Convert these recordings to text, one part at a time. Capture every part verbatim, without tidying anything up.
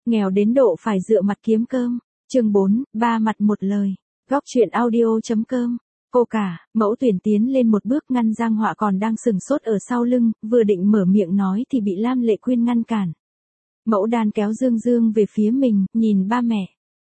Nghèo đến độ phải dựa mặt kiếm cơm. Chương bốn, ba mặt một lời. Góc truyện audio.com. Cô cả, mẫu Tuyển tiến lên một bước ngăn Giang Họa còn đang sừng sốt ở sau lưng, vừa định mở miệng nói thì bị Lam Lệ Quyên ngăn cản. Mẫu Đan kéo Dương Dương về phía mình, nhìn ba mẹ.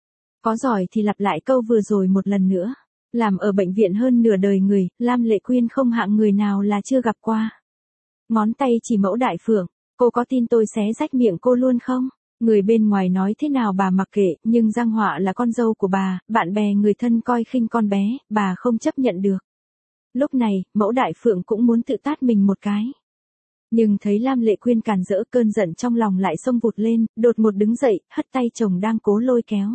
Có giỏi thì lặp lại câu vừa rồi một lần nữa. Làm ở bệnh viện hơn nửa đời người, Lam Lệ Quyên không hạng người nào là chưa gặp qua. Ngón tay chỉ mẫu Đại Phượng, cô có tin tôi xé rách miệng cô luôn không? Người bên ngoài nói thế nào bà mặc kệ, nhưng Giang Họa là con dâu của bà, bạn bè người thân coi khinh con bé, bà không chấp nhận được. Lúc này, mẫu Đại Phượng cũng muốn tự tát mình một cái. Nhưng thấy Lam Lệ Quyên cản rỡ, cơn giận trong lòng lại xông vụt lên, đột ngột đứng dậy, hất tay chồng đang cố lôi kéo.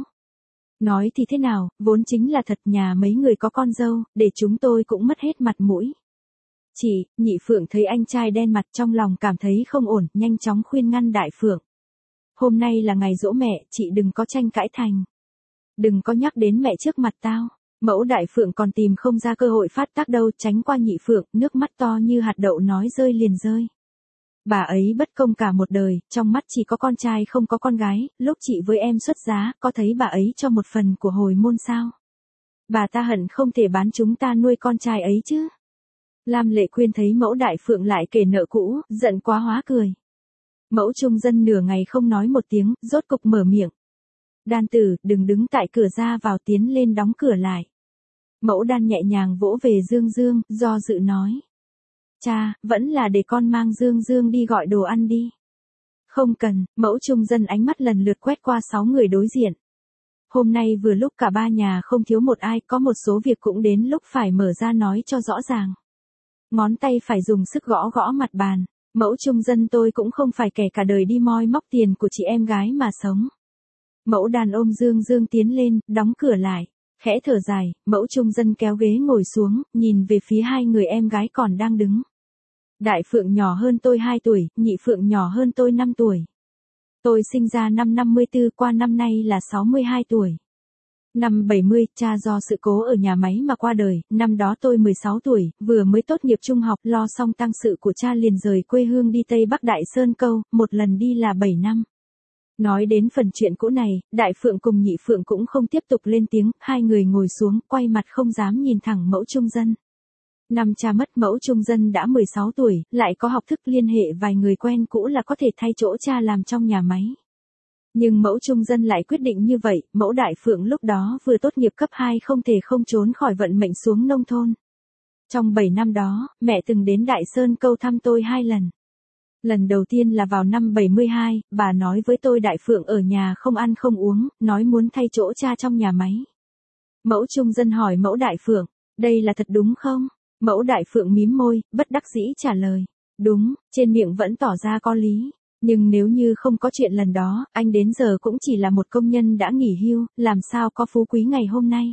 Nói thì thế nào, vốn chính là thật, nhà mấy người có con dâu, để chúng tôi cũng mất hết mặt mũi. Chị, Nhị Phượng thấy anh trai đen mặt trong lòng cảm thấy không ổn, nhanh chóng khuyên ngăn Đại Phượng. Hôm nay là ngày giỗ mẹ, chị đừng có tranh cãi thành. Đừng có nhắc đến mẹ trước mặt tao. Mẫu Đại Phượng còn tìm không ra cơ hội phát tác đâu, tránh qua Nhị Phượng, nước mắt to như hạt đậu nói rơi liền rơi. Bà ấy bất công cả một đời, trong mắt chỉ có con trai không có con gái, lúc chị với em xuất giá, có thấy bà ấy cho một phần của hồi môn sao? Bà ta hận không thể bán chúng ta nuôi con trai ấy chứ. Lam Lệ Quyên thấy mẫu Đại Phượng lại kể nợ cũ, giận quá hóa cười. Mẫu Trung Dân nửa ngày không nói một tiếng, rốt cục mở miệng. Đan tử, đừng đứng tại cửa ra vào, tiến lên đóng cửa lại. Mẫu Đan nhẹ nhàng vỗ về Dương Dương, do dự nói. Cha, vẫn là để con mang Dương Dương đi gọi đồ ăn đi. Không cần, mẫu Trung Dân ánh mắt lần lượt quét qua sáu người đối diện. Hôm nay vừa lúc cả ba nhà không thiếu một ai, có một số việc cũng đến lúc phải mở ra nói cho rõ ràng. Ngón tay phải dùng sức gõ gõ mặt bàn. Mẫu Trung Dân, tôi cũng không phải kẻ cả đời đi moi móc tiền của chị em gái mà sống. Mẫu Đàn ôm Dương Dương tiến lên, đóng cửa lại. Khẽ thở dài, mẫu Trung Dân kéo ghế ngồi xuống, nhìn về phía hai người em gái còn đang đứng. Đại Phượng nhỏ hơn tôi hai tuổi, Nhị Phượng nhỏ hơn tôi năm tuổi. Tôi sinh ra năm năm mươi tư, qua năm nay là sáu mươi hai tuổi. Năm bảy mươi, cha do sự cố ở nhà máy mà qua đời, năm đó tôi mười sáu tuổi, vừa mới tốt nghiệp trung học, lo xong tang sự của cha liền rời quê hương đi Tây Bắc Đại Sơn Câu, một lần đi là bảy năm. Nói đến phần chuyện cũ này, Đại Phượng cùng Nhị Phượng cũng không tiếp tục lên tiếng, hai người ngồi xuống, quay mặt không dám nhìn thẳng mẫu Trung Dân. Năm cha mất, mẫu Trung Dân đã mười sáu tuổi, lại có học thức liên hệ vài người quen cũ là có thể thay chỗ cha làm trong nhà máy. Nhưng mẫu Trung Dân lại quyết định như vậy, mẫu Đại Phượng lúc đó vừa tốt nghiệp cấp hai không thể không trốn khỏi vận mệnh xuống nông thôn. Trong bảy năm đó, mẹ từng đến Đại Sơn Câu thăm tôi hai lần. Lần đầu tiên là vào năm bảy mươi hai, bà nói với tôi Đại Phượng ở nhà không ăn không uống, nói muốn thay chỗ cha trong nhà máy. Mẫu Trung Dân hỏi mẫu Đại Phượng, đây là thật đúng không? Mẫu Đại Phượng mím môi, bất đắc dĩ trả lời, đúng, trên miệng vẫn tỏ ra có lý. Nhưng nếu như không có chuyện lần đó, anh đến giờ cũng chỉ là một công nhân đã nghỉ hưu, làm sao có phú quý ngày hôm nay.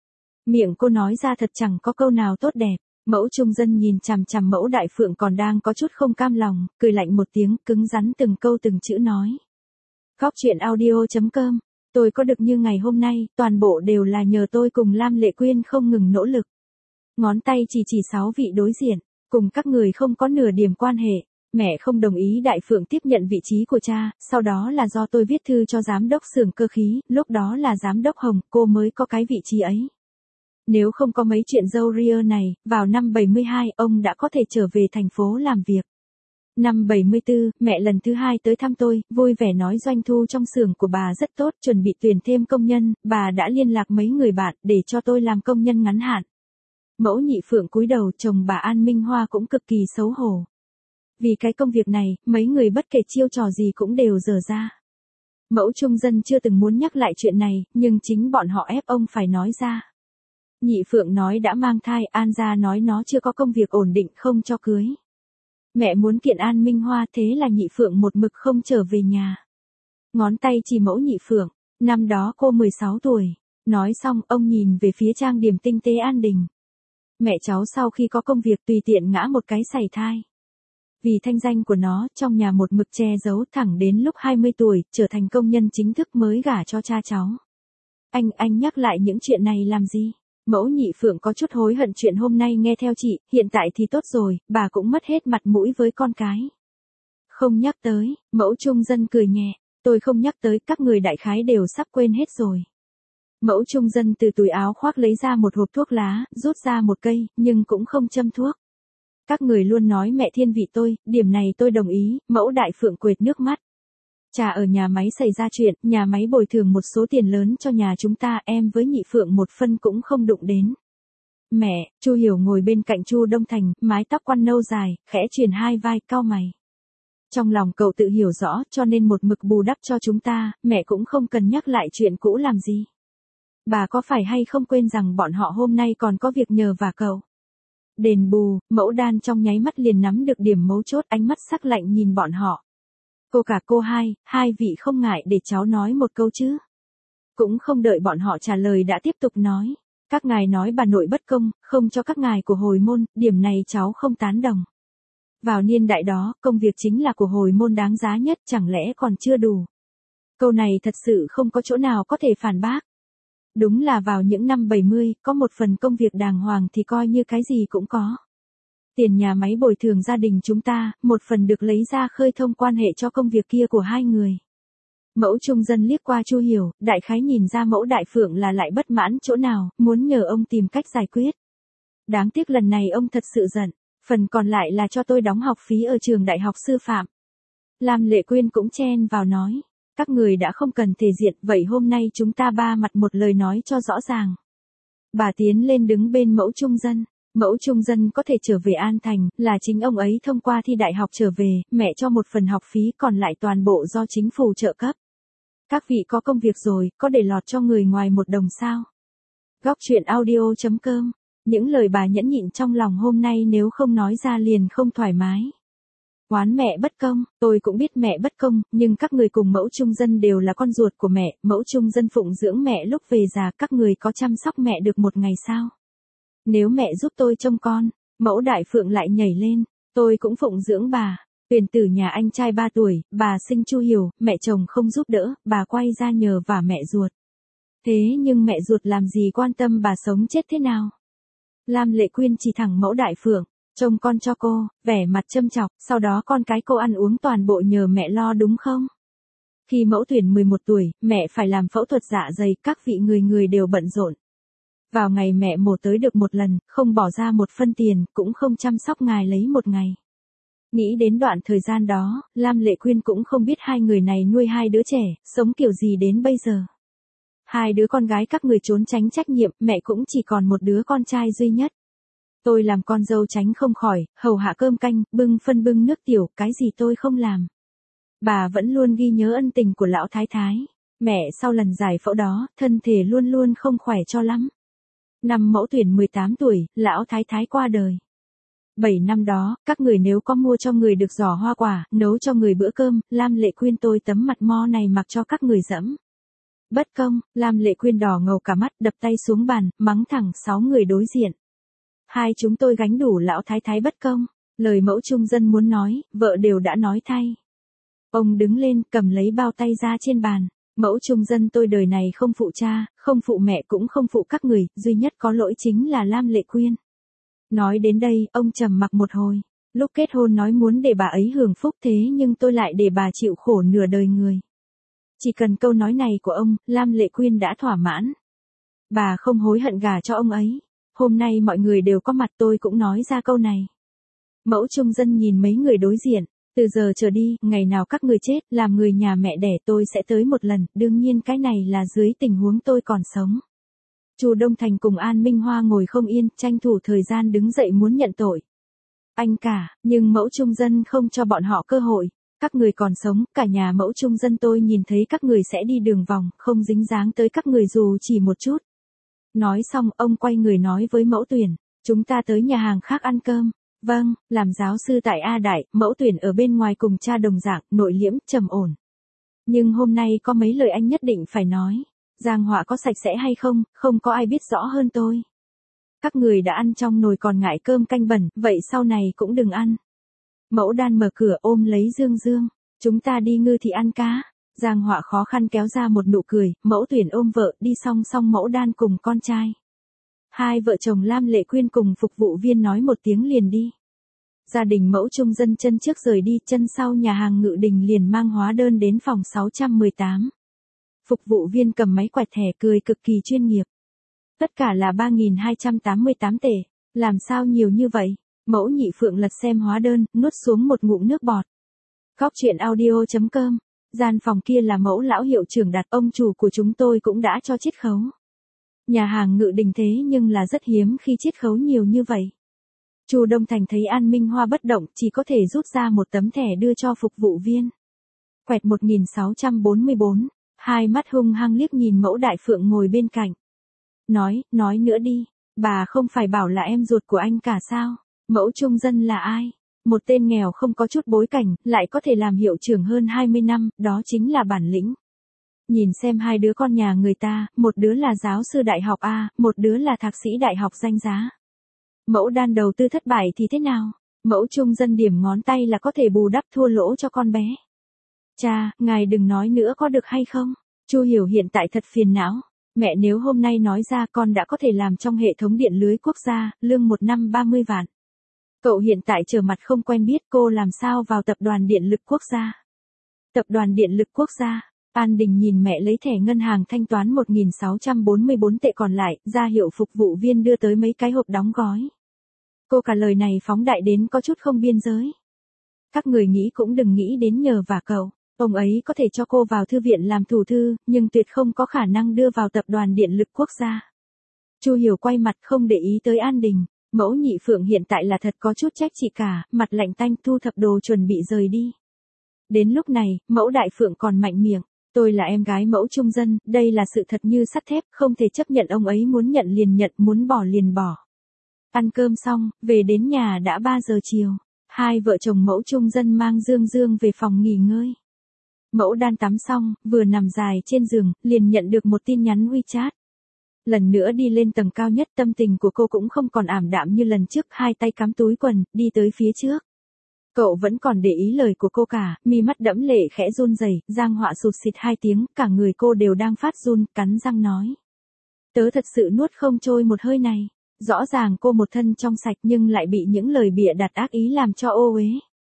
Miệng cô nói ra thật chẳng có câu nào tốt đẹp. Mẫu Trung Dân nhìn chằm chằm mẫu Đại Phượng còn đang có chút không cam lòng, cười lạnh một tiếng, cứng rắn từng câu từng chữ nói. Góc truyện audio.com, tôi có được như ngày hôm nay, toàn bộ đều là nhờ tôi cùng Lam Lệ Quyên không ngừng nỗ lực. Ngón tay chỉ chỉ sáu vị đối diện, cùng các người không có nửa điểm quan hệ. Mẹ không đồng ý Đại Phượng tiếp nhận vị trí của cha, sau đó là do tôi viết thư cho giám đốc xưởng cơ khí, lúc đó là giám đốc Hồng, cô mới có cái vị trí ấy. Nếu không có mấy chuyện dâu ria này, vào năm bảy mươi hai, ông đã có thể trở về thành phố làm việc. Năm bảy mươi tư, mẹ lần thứ hai tới thăm tôi, vui vẻ nói doanh thu trong xưởng của bà rất tốt, chuẩn bị tuyển thêm công nhân, bà đã liên lạc mấy người bạn để cho tôi làm công nhân ngắn hạn. Mẫu Nhị Phượng cúi đầu, chồng bà An Minh Hoa cũng cực kỳ xấu hổ. Vì cái công việc này, mấy người bất kể chiêu trò gì cũng đều dở ra. Mẫu Trung Dân chưa từng muốn nhắc lại chuyện này, nhưng chính bọn họ ép ông phải nói ra. Nhị Phượng nói đã mang thai, An gia nói nó chưa có công việc ổn định không cho cưới. Mẹ muốn kiện An Minh Hoa, thế là Nhị Phượng một mực không trở về nhà. Ngón tay chỉ mẫu Nhị Phượng, năm đó cô mười sáu tuổi. Nói xong, ông nhìn về phía trang điểm tinh tế An Đình. Mẹ cháu sau khi có công việc tùy tiện ngã một cái sảy thai. Vì thanh danh của nó, trong nhà một mực che giấu, thẳng đến lúc hai mươi tuổi, trở thành công nhân chính thức mới gả cho cha cháu. Anh, anh nhắc lại những chuyện này làm gì? Mẫu Nhị Phượng có chút hối hận chuyện hôm nay nghe theo chị, hiện tại thì tốt rồi, bà cũng mất hết mặt mũi với con cái. Không nhắc tới, mẫu Trung Dân cười nhẹ. tôi không nhắc tới, các người đại khái đều sắp quên hết rồi. Mẫu trung dân từ túi áo khoác lấy ra một hộp thuốc lá, rút ra một cây, nhưng cũng không châm thuốc. Các người luôn nói mẹ thiên vị tôi, điểm này tôi đồng ý, mẫu đại phượng quệt nước mắt. Chả ở nhà máy xảy ra chuyện, nhà máy bồi thường một số tiền lớn cho nhà chúng ta, em với nhị phượng một phân cũng không đụng đến. Mẹ, Chu Hiểu ngồi bên cạnh Chu Đông Thành, mái tóc quăn nâu dài, khẽ truyền hai vai, cau mày. Trong lòng cậu tự hiểu rõ, cho nên một mực bù đắp cho chúng ta, mẹ cũng không cần nhắc lại chuyện cũ làm gì. Bà có phải hay không quên rằng bọn họ hôm nay còn có việc nhờ vả cậu? Đền bù, Mẫu Đan trong nháy mắt liền nắm được điểm mấu chốt, ánh mắt sắc lạnh nhìn bọn họ. Cô cả cô hai, hai vị không ngại để cháu nói một câu chứ? Cũng không đợi bọn họ trả lời đã tiếp tục nói. Các ngài nói bà nội bất công, không cho các ngài của hồi môn, điểm này cháu không tán đồng. Vào niên đại đó, công việc chính là của hồi môn đáng giá nhất, chẳng lẽ còn chưa đủ? Câu này thật sự không có chỗ nào có thể phản bác. Đúng là vào những năm bảy mươi, có một phần công việc đàng hoàng thì coi như cái gì cũng có. Tiền nhà máy bồi thường gia đình chúng ta, một phần được lấy ra khơi thông quan hệ cho công việc kia của hai người. Mẫu trung dân liếc qua Chu Hiểu, đại khái nhìn ra mẫu đại phượng là lại bất mãn chỗ nào, muốn nhờ ông tìm cách giải quyết. Đáng tiếc lần này ông thật sự giận, phần còn lại là cho tôi đóng học phí ở trường đại học sư phạm. Lam Lệ Quyên cũng chen vào nói, các người đã không cần thể diện, vậy hôm nay chúng ta ba mặt một lời nói cho rõ ràng. Bà tiến lên đứng bên mẫu trung dân. Mẫu trung dân có thể trở về An Thành, là chính ông ấy thông qua thi đại học trở về, mẹ cho một phần học phí còn lại toàn bộ do chính phủ trợ cấp. Các vị có công việc rồi, có để lọt cho người ngoài một đồng sao? Góc truyện audio chấm com. Những lời bà nhẫn nhịn trong lòng hôm nay nếu không nói ra liền không thoải mái. Oán mẹ bất công, tôi cũng biết mẹ bất công, nhưng các người cùng mẫu trung dân đều là con ruột của mẹ, mẫu trung dân phụng dưỡng mẹ lúc về già, các người có chăm sóc mẹ được một ngày sao? Nếu mẹ giúp tôi trông con, mẫu đại phượng lại nhảy lên, tôi cũng phụng dưỡng bà. Huyền tử nhà anh trai ba tuổi, bà sinh Chu Hiểu, mẹ chồng không giúp đỡ, bà quay ra nhờ vả mẹ ruột. Thế nhưng mẹ ruột làm gì quan tâm bà sống chết thế nào? Lam Lệ Quyên chỉ thẳng mẫu đại phượng, trông con cho cô, vẻ mặt châm chọc, sau đó con cái cô ăn uống toàn bộ nhờ mẹ lo đúng không? Khi mẫu Tuyển mười một tuổi, mẹ phải làm phẫu thuật dạ dày, các vị người người đều bận rộn. Vào ngày mẹ mổ tới được một lần, không bỏ ra một phân tiền, cũng không chăm sóc ngài lấy một ngày. Nghĩ đến đoạn thời gian đó, Lam Lệ Quyên cũng không biết hai người này nuôi hai đứa trẻ, sống kiểu gì đến bây giờ. Hai đứa con gái các người trốn tránh trách nhiệm, mẹ cũng chỉ còn một đứa con trai duy nhất. Tôi làm con dâu tránh không khỏi, hầu hạ cơm canh, bưng phân bưng nước tiểu, cái gì tôi không làm. Bà vẫn luôn ghi nhớ ân tình của lão thái thái. Mẹ sau lần giải phẫu đó, thân thể luôn luôn không khỏe cho lắm. Năm mẫu Tuyển mười tám tuổi, lão thái thái qua đời. Bảy năm đó, các người nếu có mua cho người được giỏ hoa quả, nấu cho người bữa cơm, Lam Lệ Quyên tôi tấm mặt mo này mặc cho các người dẫm. Bất công, Lam Lệ Quyên đỏ ngầu cả mắt, đập tay xuống bàn, mắng thẳng sáu người đối diện. Hai chúng tôi gánh đủ lão thái thái bất công, lời mẫu trung dân muốn nói, vợ đều đã nói thay. Ông đứng lên, cầm lấy bao tay ra trên bàn. Mẫu trung dân tôi đời này không phụ cha, không phụ mẹ cũng không phụ các người, duy nhất có lỗi chính là Lam Lệ Quyên. Nói đến đây, ông trầm mặc một hồi. Lúc kết hôn nói muốn để bà ấy hưởng phúc thế nhưng tôi lại để bà chịu khổ nửa đời người. Chỉ cần câu nói này của ông, Lam Lệ Quyên đã thỏa mãn. Bà không hối hận gả cho ông ấy. Hôm nay mọi người đều có mặt tôi cũng nói ra câu này. Mẫu trung dân nhìn mấy người đối diện. Từ giờ trở đi, ngày nào các người chết, làm người nhà mẹ đẻ tôi sẽ tới một lần, đương nhiên cái này là dưới tình huống tôi còn sống. Chu Đông Thành cùng An Minh Hoa ngồi không yên, tranh thủ thời gian đứng dậy muốn nhận tội. Anh cả, nhưng mẫu trung dân không cho bọn họ cơ hội. Các người còn sống, cả nhà mẫu trung dân tôi nhìn thấy các người sẽ đi đường vòng, không dính dáng tới các người dù chỉ một chút. Nói xong, ông quay người nói với mẫu Tuyển, chúng ta tới nhà hàng khác ăn cơm. Vâng, làm giáo sư tại A Đại, mẫu Tuyển ở bên ngoài cùng cha đồng dạng, nội liễm, trầm ổn. Nhưng hôm nay có mấy lời anh nhất định phải nói. Giang Họa có sạch sẽ hay không, không có ai biết rõ hơn tôi. Các người đã ăn trong nồi còn ngại cơm canh bẩn, vậy sau này cũng đừng ăn. Mẫu Đan mở cửa ôm lấy Dương Dương, chúng ta đi Ngư Thị ăn cá. Giang Họa khó khăn kéo ra một nụ cười, mẫu Tuyển ôm vợ đi song song mẫu Đan cùng con trai. Hai vợ chồng Lam Lệ Quyên cùng phục vụ viên nói một tiếng liền đi. Gia đình mẫu trung dân chân trước rời đi, chân sau nhà hàng Ngự Đình liền mang hóa đơn đến phòng sáu trăm mười tám. Phục vụ viên cầm máy quẹt thẻ cười cực kỳ chuyên nghiệp. Tất cả là ba nghìn hai trăm tám mươi tám tệ. Làm sao nhiều như vậy? Mẫu Nhị Phượng lật xem hóa đơn, nuốt xuống một ngụm nước bọt. Góc truyện audio chấm com. Gian phòng kia là mẫu lão hiệu trưởng đặt, ông chủ của chúng tôi cũng đã cho chiết khấu. Nhà hàng Ngự Đình thế nhưng là rất hiếm khi chiết khấu nhiều như vậy. Chu Đông Thành thấy An Minh Hoa bất động, chỉ có thể rút ra một tấm thẻ đưa cho phục vụ viên. Quẹt một nghìn sáu trăm bốn mươi bốn, hai mắt hung hăng liếc nhìn mẫu Đại Phượng ngồi bên cạnh. Nói, nói nữa đi, bà không phải bảo là em ruột của anh cả sao? Mẫu trung dân là ai? Một tên nghèo không có chút bối cảnh, lại có thể làm hiệu trưởng hơn hai mươi năm, đó chính là bản lĩnh. Nhìn xem hai đứa con nhà người ta, một đứa là giáo sư đại học A, một đứa là thạc sĩ đại học danh giá. Mẫu Đan đầu tư thất bại thì thế nào? Mẫu trung dân điểm ngón tay là có thể bù đắp thua lỗ cho con bé. Cha, ngài đừng nói nữa có được hay không? Chu Hiểu hiện tại thật phiền não. Mẹ nếu hôm nay nói ra con đã có thể làm trong hệ thống điện lưới quốc gia, lương một năm ba mươi vạn. Cậu hiện tại trở mặt không quen biết, cô làm sao vào tập đoàn điện lực quốc gia? Tập đoàn điện lực quốc gia. An Đình nhìn mẹ lấy thẻ ngân hàng thanh toán một nghìn sáu trăm bốn mươi bốn tệ còn lại, ra hiệu phục vụ viên đưa tới mấy cái hộp đóng gói. Cô cả lời này phóng đại đến có chút không biên giới. Các người nghĩ cũng đừng nghĩ đến nhờ vả cậu, ông ấy có thể cho cô vào thư viện làm thủ thư, nhưng tuyệt không có khả năng đưa vào tập đoàn điện lực quốc gia. Chu Hiểu quay mặt không để ý tới An Đình, mẫu Nhị Phượng hiện tại là thật có chút trách chị cả, mặt lạnh tanh thu thập đồ chuẩn bị rời đi. Đến lúc này, mẫu Đại Phượng còn mạnh miệng. Tôi là em gái mẫu trung dân, đây là sự thật như sắt thép, không thể chấp nhận ông ấy muốn nhận liền nhận, muốn bỏ liền bỏ. Ăn cơm xong, về đến nhà đã ba giờ chiều. Hai vợ chồng mẫu trung dân mang Dương Dương về phòng nghỉ ngơi. Mẫu Đan tắm xong, vừa nằm dài trên giường, liền nhận được một tin nhắn WeChat. Lần nữa đi lên tầng cao nhất, tâm tình của cô cũng không còn ảm đạm như lần trước, hai tay cắm túi quần, đi tới phía trước. Cậu vẫn còn để ý lời của cô cả, mi mắt đẫm lệ khẽ run rẩy, Giang Họa sụt xịt hai tiếng, cả người cô đều đang phát run, cắn răng nói. Tớ thật sự nuốt không trôi một hơi này. Rõ ràng cô một thân trong sạch nhưng lại bị những lời bịa đặt ác ý làm cho ô uế.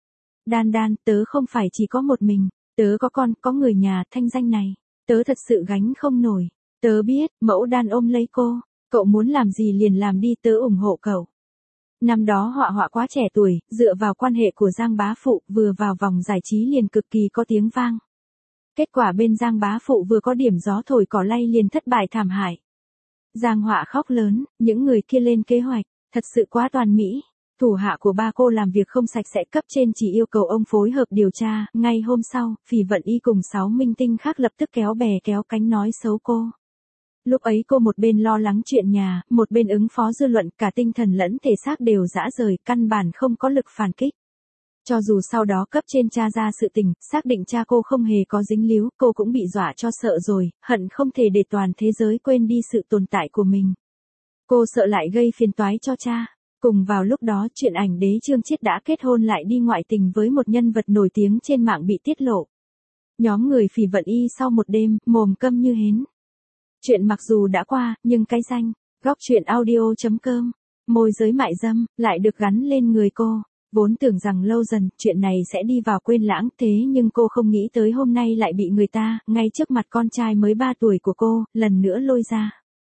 Đan Đan, tớ không phải chỉ có một mình, tớ có con, có người nhà, thanh danh này. Tớ thật sự gánh không nổi. Tớ biết, mẫu Đan ôm lấy cô. Cậu muốn làm gì liền làm đi, tớ ủng hộ cậu. Năm đó Họa Họa quá trẻ tuổi, dựa vào quan hệ của Giang bá phụ, vừa vào vòng giải trí liền cực kỳ có tiếng vang. Kết quả bên Giang bá phụ vừa có điểm gió thổi cỏ lay liền thất bại thảm hại. Giang Họa khóc lớn, những người kia lên kế hoạch, thật sự quá toàn mỹ. Thủ hạ của ba cô làm việc không sạch sẽ, cấp trên chỉ yêu cầu ông phối hợp điều tra, ngay hôm sau, Phỉ Vận Y cùng sáu minh tinh khác lập tức kéo bè kéo cánh nói xấu cô. Lúc ấy cô một bên lo lắng chuyện nhà, một bên ứng phó dư luận, cả tinh thần lẫn thể xác đều rã rời, căn bản không có lực phản kích. Cho dù sau đó cấp trên tra ra sự tình, xác định cha cô không hề có dính líu, cô cũng bị dọa cho sợ rồi, hận không thể để toàn thế giới quên đi sự tồn tại của mình. Cô sợ lại gây phiền toái cho cha. Cùng vào lúc đó, chuyện ảnh đế Trương Chiết đã kết hôn lại đi ngoại tình với một nhân vật nổi tiếng trên mạng bị tiết lộ. Nhóm người Phỉ Vận Y sau một đêm, mồm câm như hến. Chuyện mặc dù đã qua, nhưng cái danh, góc truyện audio chấm com, môi giới mại dâm, lại được gắn lên người cô. Vốn tưởng rằng lâu dần, chuyện này sẽ đi vào quên lãng, thế nhưng cô không nghĩ tới hôm nay lại bị người ta, ngay trước mặt con trai mới ba tuổi của cô, lần nữa lôi ra.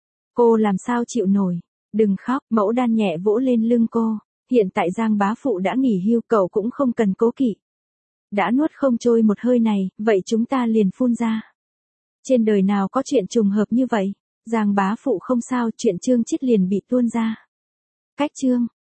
Cô làm sao chịu nổi? Đừng khóc, mẫu Đan nhẹ vỗ lên lưng cô. Hiện tại Giang bá phụ đã nghỉ hưu, cậu cũng không cần cố kỵ. Đã nuốt không trôi một hơi này, vậy chúng ta liền phun ra. Trên đời nào có chuyện trùng hợp như vậy? Giang bá phụ không sao, chuyện Trương Chiết liền bị tuôn ra. Cách chương.